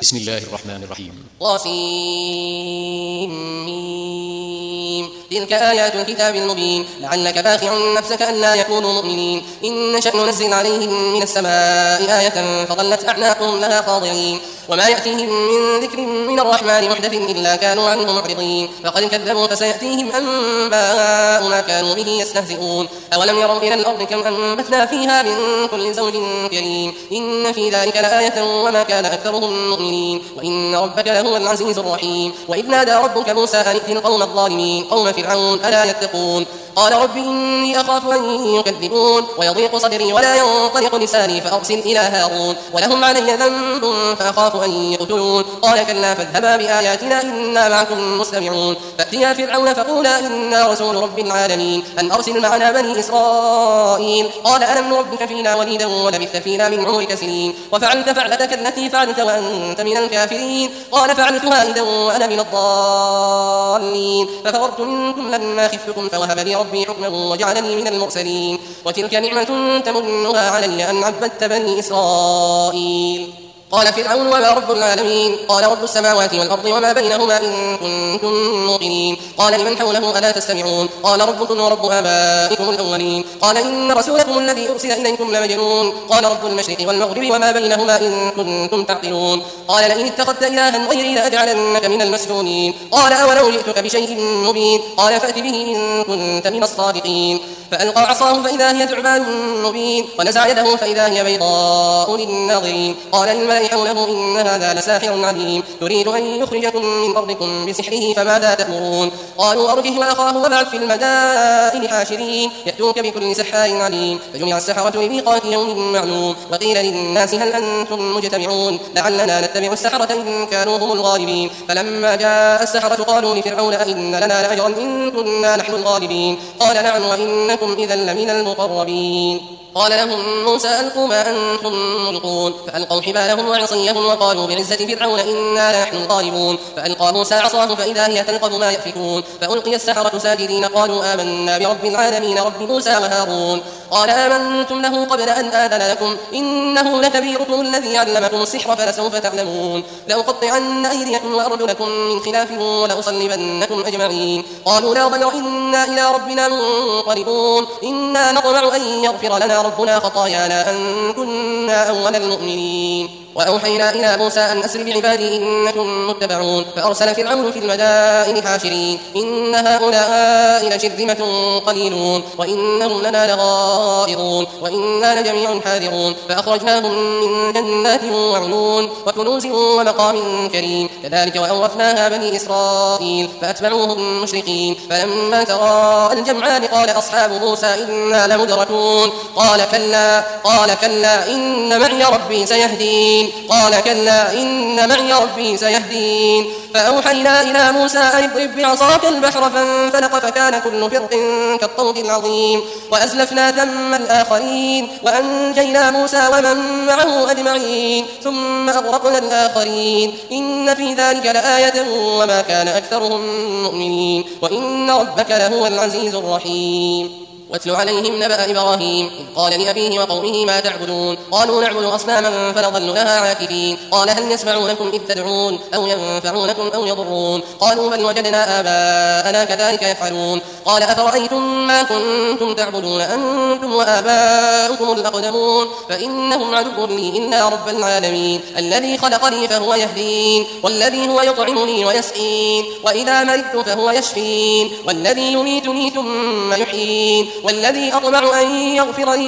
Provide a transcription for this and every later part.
بسم الله الرحمن الرحيم. طاسيم. تلك آيات الكتاب المبين لعلك باخع نفسك ألا يكونوا مؤمنين. إن نشأ ننزل عليهم من السماء آية فظلت أعناقهم لها خاضعين وما يأتيهم من ذكر من الرحمن محدث إلا كانوا عنه معرضين. فقد كذبوا فسيأتيهم أنباء ما كانوا به يستهزئون. أولم يروا إلى الأرض كم أنبتنا فيها من كل زوج كريم إن في ذلك لآية وما كان أكثرهم مؤمنين وإن ربك لهو العزيز الرحيم. وإذ نادى ربك موسى أن ائت القوم الظالمين قوم فرعون ألا يتقون. قال رب إني أخاف أن يكذبون ويضيق صدري ولا ينطلق لساني فأرسل إلى هارون ولهم علي ذنب فأخاف أن يقتلون. قال كلا فاذهبا بآياتنا إنا معكم مستمعون. فأتيا فرعون فقولا إنا رسول رب العالمين أن أرسل معنا بني إسرائيل. قال ألم نربك فينا وليدا ولبثت فينا من عمرك سنين وفعلت فعلتك التي فعلت وأنت من الكافرين. قال فعلتها إذا وأنا من الضالين ففررت منكم لما خفتكم فوهب لي ربي حكما وجعلني من المرسلين. وتلك نعمة تمنها علي أن عبدت بني إسرائيل. قال فرعون وما رب العالمين. قال رب السماوات والأرض وما بينهما إن كنتم موقنين. قال لمن حوله ألا تستمعون. قال ربكم ورب آبائكم الأولين. قال إن رسولكم الذي أرسل إليكم لمجنون. قال رب المشرق والمغرب وما بينهما إن كنتم تعقلون. قال لئن اتخذت إلها غيري لأجعلنك من المسجونين. قال أولو جئتك بشيء مبين. قال فأت به إن كنت من الصادقين. فألقى عصاه فإذا هي ثعبان مبين ونزع يده فإذا هي بيضاء للناظرين. قال للملأ حوله إن هذا لساحر عليم يريد أن يخرجكم من أرضكم بسحره فماذا تأمرون. قالوا أرجه وأخاه وابعث في المدائن حاشرين يأتوك بكل سحار عليم. فجمع السحرة لميقات يوم معلوم. وقيل للناس هل أنتم مجتمعون لعلنا نتبع السحرة إن كانوا هم الغالبين. فلما جاء السحرة قالوا لفرعون أئن لنا لأجرا إن كنا نحن الغالبين. قال نعم وإنكم إذا لمن المقربين. قال لهم موسى ألقوا ما أنتم ملقون. فألقوا حبالهم وعصيهم وقالوا بعزة فرعون إنا لنحن الغالبون. فألقى موسى عصاه فإذا هي تلقف ما يأفكون. فألقي السحرة ساجدين قالوا آمنا برب العالمين رب موسى وهارون. قال آمنتم له قبل أن آذن لكم إنه لكبيركم الذي علمكم السحر فلسوف تعلمون. لأقطعن أيديكم وأرجلكم من خلاف ولأصلبنكم أجمعين. قالوا لا ضير إنا إلى ربنا منقلبون. إنا نطمع أن يغفر لنا ربنا خطايانا أن كنا أول المؤمنين. وأوحينا إلى موسى أن أسر بعبادي إنكم متبعون. فأرسل فرعون في المدائن حاشرين إن هؤلاء لشرذمة قليلون وإنهم لنا لغائظون وإنا لجميع حاذرون. فأخرجناهم من جنات وعيون وكنوز ومقام كريم. كذلك وأورثناها بني إسرائيل فأتبعوهم مشرقين. فلما تراءى الجمعان قال أصحاب موسى إنا لمدركون. قال كلا إن معي ربي سيهدين. قال كلا إن معي ربي سيهدين. فأوحينا إلى موسى أن اضرب بعصاك البحر فانفلق فكان كل فرق كالطود العظيم. وأزلفنا ثم الآخرين وأنجينا موسى ومن معه أجمعين ثم أغرقنا الآخرين. إن في ذلك لآية وما كان أكثرهم مؤمنين وإن ربك لهو العزيز الرحيم. واتل عليهم نبأ إبراهيم إذ قال لأبيه وقومه ما تعبدون. قالوا نعبد أصناما فنظل لها عاكفين. قال هل يسمعونكم إذ تدعون أو ينفعونكم أو يضرون. قالوا بل وجدنا آباءنا كذلك يفعلون. قال أفرأيتم ما كنتم تعبدون أنتم وآباؤكم الأقدمون فإنهم عدو لي إلا رب العالمين الذي خلقني فهو يهدين والذي هو يطعمني ويسقين وإذا مرضت فهو يشفين والذي يميتني ثم يحيين والذي أطمع أن يغفر لي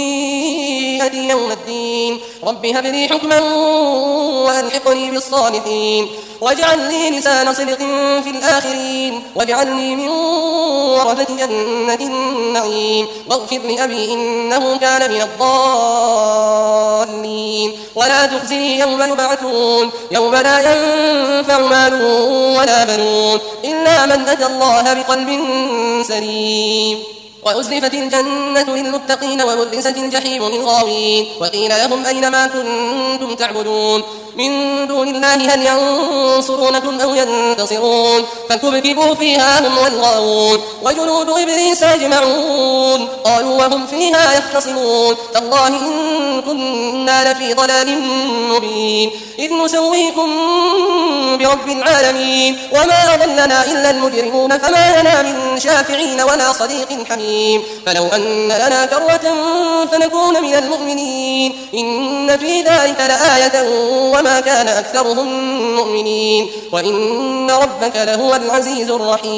خطيئتي يوم الدين. رب هب لي حكما وألحقني بالصالحين واجعل لي لسان صدق في الآخرين واجعلني من ورثة جنة النعيم واغفر لأبي إنه كان من الضالين ولا تخزني يوم يبعثون يوم لا ينفع مال ولا بنون إلا من أتى الله بقلب سليم. وأزلفت الجنة للمتقين وبرزت الجحيم للغاوين. وقيل لهم أين ما كنتم تعبدون من دون الله هل ينصرونكم أو ينتصرون. فكبكبوا فيها هم والغاوون وجنود إبليس أجمعون. قالوا وهم فيها يختصمون تالله إن كنا لفي ضلال مبين إذ نسويكم برب العالمين وما أضلنا إلا المجرمون فما لنا من شافعين ولا صديق حميم فلو أن لنا كرة فنكون من المؤمنين إن في ذلك لآية وما كان أكثرهم مؤمنين وإن ربك لهو العزيز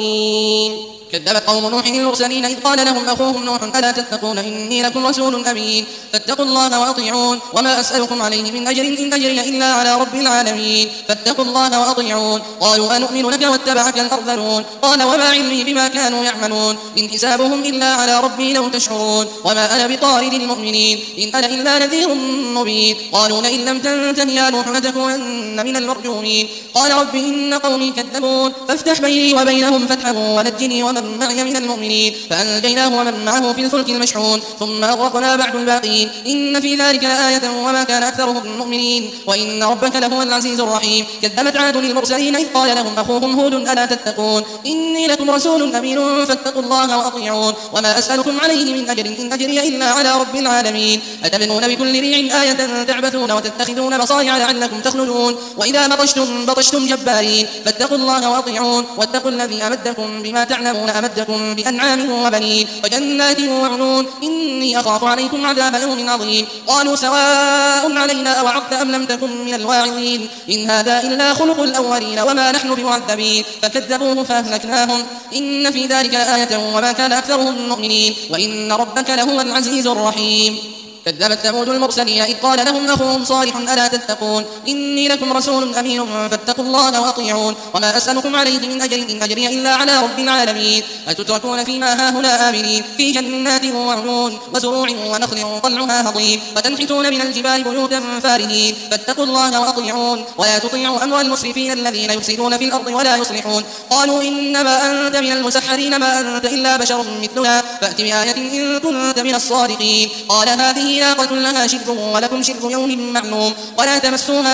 الرحيم. كذبت قوم نوح المرسلين إذ قال لهم أخوهم نوح ألا تتقون إني لكم رسول أمين فاتقوا الله وأطيعون وما أسألكم عليه من أجر إن أجري إلا على رب العالمين فاتقوا الله وأطيعون. قالوا أنؤمن لك واتبعك الأرذلون قال وما علمي بما كانوا يعملون إن حسابهم إلا على ربي لو تشعرون وما أنا بطارد المؤمنين إن أنا إلا نذير مبين. قالوا لئن لم تنته يا نوح لتكونن من المرجومين قال رب إن قومي كذبون فافتح بيني وبينهم فتحا ونجني ومن معي من المؤمنين فأنجيناه ومن معه في الفلك المشحون ثم أغرقنا بعد الباقين إن في ذلك لآية وما كان أكثرهم مؤمنين وإن ربك لهو العزيز الرحيم. كذبت عاد للمرسلين إذ قال لهم أخوهم هود ألا تتقون إني لكم رسول أمين فاتقوا الله وأطيعون وما أسألكم عليه من أجر إن أجري إلا على رب العالمين أتبنون بكل ريع آية تعبثون وتتخذون مصانع لعلكم تخلدون وإذا بطشتم جبارين فاتقوا الله وأطيعون واتقوا الذي أمدكم بما تعلمون أمدكم بأنعام وبنين وجنات وعيون إني أخاف عليكم عذاب يوم عظيم. قالوا سواء علينا أوعظت أم لم تكن من الواعظين إن هذا إلا خلق الأولين وما نحن بمعذبين فكذبوه فأهلكناهم إن في ذلك آية وما كان أكثرهم مؤمنين وإن ربك لهو العزيز الرحيم. كذبت ثمود المرسلين إذ قال لهم أخوهم صالح ألا تتقون إني لكم رسول أمين فاتقوا الله وأطيعون وما أسألكم عليه من أجر إن أجري إلا على رب العالمين أتتركون فيما هاهنا آمنين في جنات وعيون وزروع ونخل طلعها هضيم وتنحتون من الجبال بيوتا فارهين فاتقوا الله وأطيعون ولا تطيعوا أمر المسرفين الذين يفسدون في الأرض ولا يصلحون. قالوا إنما أنت من المسحرين ما أنت إلا بشر مثلنا فأت بآية إن كنت من الصادقين. قال هذه ناقة لها شرب ولكم شرب يوم معلوم ولا تمسوها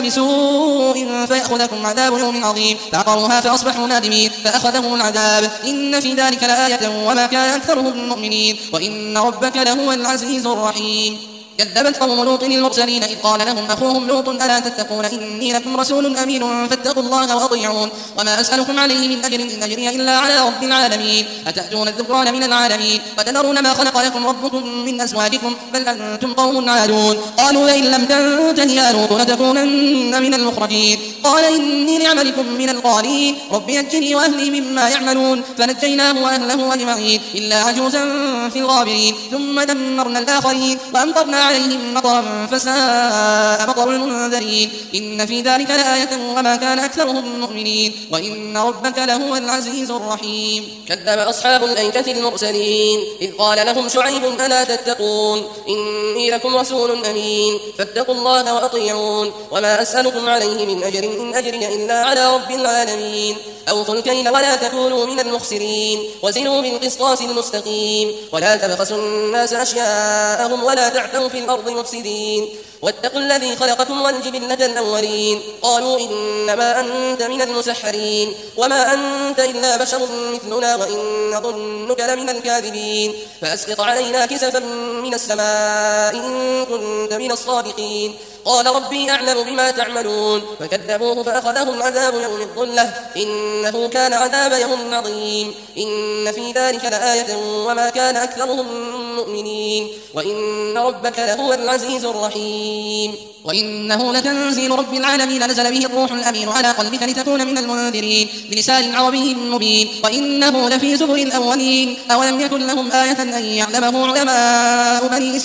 بسوء فيأخذكم عذاب يوم عظيم فعقروها فأصبحوا نادمين فأخذهم العذاب إن في ذلك لآية وما كان أكثرهم مؤمنين وإن ربك لهو العزيز الرحيم. كذبت قوم لوط المرسلين إذ قال لهم أخوهم لوط ألا تتقون إني لكم رسول أمين فاتقوا الله وأطيعون وما أسألكم عليه من أجر إن أجري إلا على رب العالمين أتأتون الذكران من العالمين وتذرون ما خلق لكم ربكم من أزواجكم بل أنتم قوم عادون. قالوا لئن لم تنته يا لوط لتكونن من المخرجين قال إني لعملكم من القالين رب نجني وأهلي مما يعملون فنجيناه وأهله أجمعين إلا عجوزا في الغابرين ثم دمرنا الآخرين وأمطرنا عليهم مطرا فساء مطر المنذرين إن في ذلك لآية وما كان أكثرهم مؤمنين وإن ربك لهو العزيز الرحيم. كذب أصحاب الأيكة المرسلين إذ قال لهم شعيب ألا تتقون إني لكم رسول أمين فاتقوا الله وأطيعون وما أسألكم عليه من أجر إن أجري إلا على رب العالمين أوفوا الكيل ولا تكونوا من المخسرين وزنوا بالقسطاس المستقيم ولا تبخسوا الناس أشياءهم ولا تعثوا في الأرض مفسدين واتقوا الذي خلقكم والجبلة الأولين قالوا إنما أنت من المسحرين وما أنت إلا بشر مثلنا وإن نظنك لمن الكاذبين فأسقط علينا كسفا من السماء إن كنت من الصادقين قال ربي أعلم بما تعملون فكذبوه فأخذهم عذاب يوم الظلة إنه كان عذاب يوم عظيم إن في ذلك لآية وما كان أكثرهم مؤمنين وإن ربك لهو العزيز الرحيم. وإنه لتنزيل رب العالمين نزل به الروح الأمين على قلبك لتكون من المنذرين بلسان عربي مبين وإنه لفي زبر الأولين أولم يكن لهم آية أن يعلمه علماء بني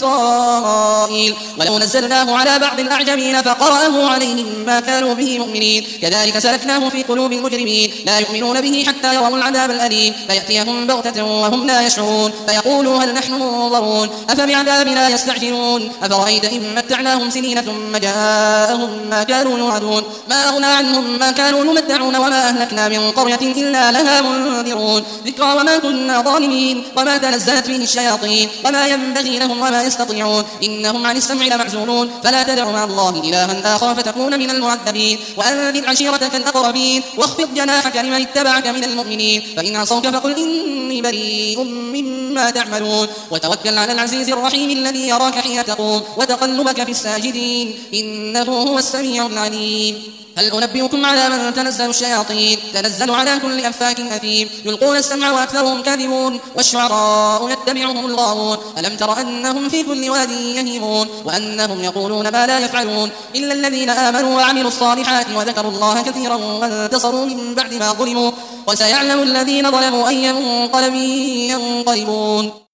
إسرائيل ولو نزلناه على بعض الأعجمين فقرأه عليهم ما كانوا به مؤمنين كذلك سلكناه في قلوب المجرمين لا يؤمنون به حتى يروا العذاب الأليم فيأتيهم بغتة وهم لا يشعرون فيقولوا هل نحن منظرون أفبعذابنا يستعجلون أفرأيت إن متعناهم سنين ثم جاءهم ما كانوا يوعدون ما أغنى عنهم ما كانوا يمتعون وما أهلكنا من قرية إلا لها منذرون ذكرى وما كنا ظالمين وما تنزلت فيه الشياطين وما ينبغي لهم وما يستطيعون إنهم عن السمع لمعزولون فلا تدع مع الله إلها آخر فتكون من المعذبين وأنذر عشيرتك الأقربين واخفض جناحك لمن اتبعك من المؤمنين فإن عصوك فقل إني بريء مما ما تعملون وتوكل على العزيز الرحيم الذي يراك حين تقوم وتقلبك في الساجدين إنه هو السميع العليم هل أنبئكم على من تنزل الشياطين تنزل على كل أفاك أثيم يلقون السمع وأكثرهم كاذبون والشعراء يتبعهم الغاوون ألم تر أنهم في كل واد يهيمون وأنهم يقولون ما لا يفعلون إلا الذين آمنوا وعملوا الصالحات وذكروا الله كثيرا وانتصروا من بعد ما ظلموا وسيعلم الذين ظلموا أي منقلب ينقلبون